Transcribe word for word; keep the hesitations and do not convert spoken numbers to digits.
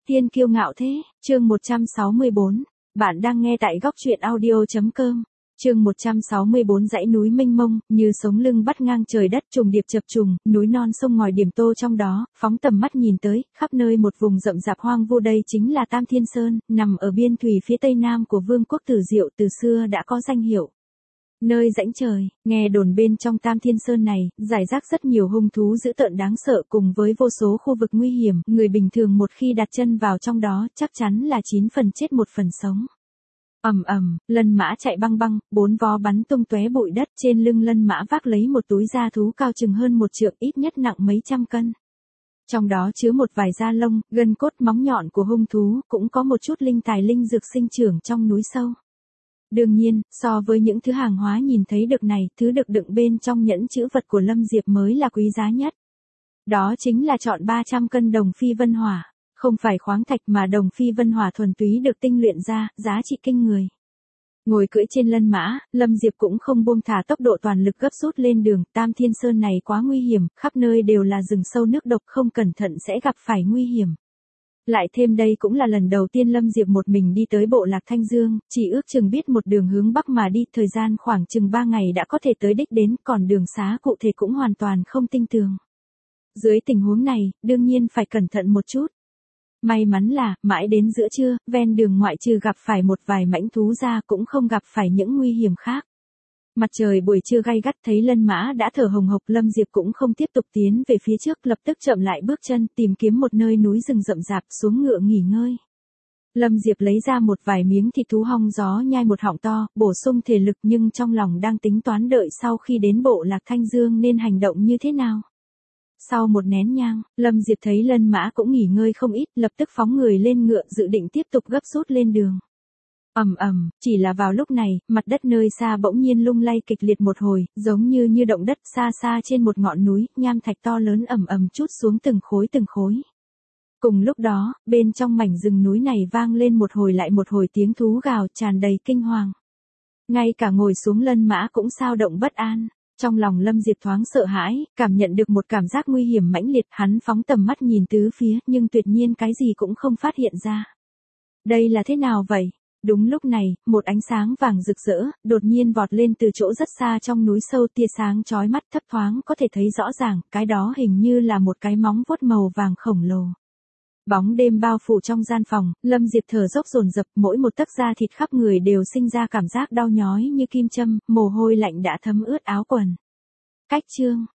Tiên kiêu ngạo thế, chương một trăm sáu mươi bốn. Bạn đang nghe tại góc truyện audio chấm com. Chương một trăm sáu mươi bốn. Dãy núi mênh mông, như sống lưng bắt ngang trời đất, trùng điệp chập trùng, núi non sông ngòi điểm tô trong đó, phóng tầm mắt nhìn tới, khắp nơi một vùng rậm rạp hoang vu. Đây chính là Tam Thiên Sơn, nằm ở biên thủy phía tây nam của Vương quốc Tử Diệu, từ xưa đã có danh hiệu nơi rãnh trời. Nghe đồn bên trong Tam Thiên Sơn này, rải rác rất nhiều hung thú dữ tợn đáng sợ cùng với vô số khu vực nguy hiểm, người bình thường một khi đặt chân vào trong đó, chắc chắn là chín phần chết một phần sống. Ầm ầm, lân mã chạy băng băng, bốn vó bắn tung tóe bụi đất, trên lưng lân mã vác lấy một túi da thú cao chừng hơn một trượng, ít nhất nặng mấy trăm cân. Trong đó chứa một vài da lông, gân cốt, móng nhọn của hung thú, cũng có một chút linh tài linh dược sinh trưởng trong núi sâu. Đương nhiên, so với những thứ hàng hóa nhìn thấy được này, thứ được đựng bên trong nhẫn chữ vật của Lâm Diệp mới là quý giá nhất. Đó chính là trọn ba trăm cân đồng phi vân hỏa, không phải khoáng thạch mà đồng phi vân hỏa thuần túy được tinh luyện ra, giá trị kinh người. Ngồi cưỡi trên lân mã, Lâm Diệp cũng không buông thả tốc độ, toàn lực gấp rút lên đường. Tam Thiên Sơn này quá nguy hiểm, khắp nơi đều là rừng sâu nước độc, không cẩn thận sẽ gặp phải nguy hiểm. Lại thêm đây cũng là lần đầu tiên Lâm Diệp một mình đi tới bộ lạc Thanh Dương, chỉ ước chừng biết một đường hướng bắc mà đi, thời gian khoảng chừng ba ngày đã có thể tới đích đến, còn đường xá cụ thể cũng hoàn toàn không tinh tường. Dưới tình huống này, đương nhiên phải cẩn thận một chút. May mắn là, mãi đến giữa trưa, ven đường ngoại trừ gặp phải một vài mãnh thú ra cũng không gặp phải những nguy hiểm khác. Mặt trời buổi trưa gay gắt, thấy lân mã đã thở hồng hộc, Lâm Diệp cũng không tiếp tục tiến về phía trước, lập tức chậm lại bước chân, tìm kiếm một nơi núi rừng rậm rạp, xuống ngựa nghỉ ngơi. Lâm Diệp lấy ra một vài miếng thịt thú hong gió nhai một họng to, bổ sung thể lực, nhưng trong lòng đang tính toán đợi sau khi đến bộ lạc Thanh Dương nên hành động như thế nào. Sau một nén nhang, Lâm Diệp thấy lân mã cũng nghỉ ngơi không ít, lập tức phóng người lên ngựa, dự định tiếp tục gấp rút lên đường. Ầm ầm, chỉ là vào lúc này, mặt đất nơi xa bỗng nhiên lung lay kịch liệt một hồi, giống như như động đất. Xa xa trên một ngọn núi, nham thạch to lớn ầm ầm trút xuống từng khối từng khối. Cùng lúc đó, bên trong mảnh rừng núi này vang lên một hồi lại một hồi tiếng thú gào, tràn đầy kinh hoàng. Ngay cả ngồi xuống lân mã cũng xao động bất an. Trong lòng Lâm Diệp thoáng sợ hãi, cảm nhận được một cảm giác nguy hiểm mãnh liệt, hắn phóng tầm mắt nhìn tứ phía, nhưng tuyệt nhiên cái gì cũng không phát hiện ra. Đây là thế nào vậy? Đúng lúc này, một ánh sáng vàng rực rỡ, đột nhiên vọt lên từ chỗ rất xa trong núi sâu, tia sáng chói mắt thấp thoáng có thể thấy rõ ràng, cái đó hình như là một cái móng vuốt màu vàng khổng lồ. Bóng đêm bao phủ trong gian phòng, Lâm Diệp thở dốc dồn dập, mỗi một tấc da thịt khắp người đều sinh ra cảm giác đau nhói như kim châm, mồ hôi lạnh đã thấm ướt áo quần. Cách chương,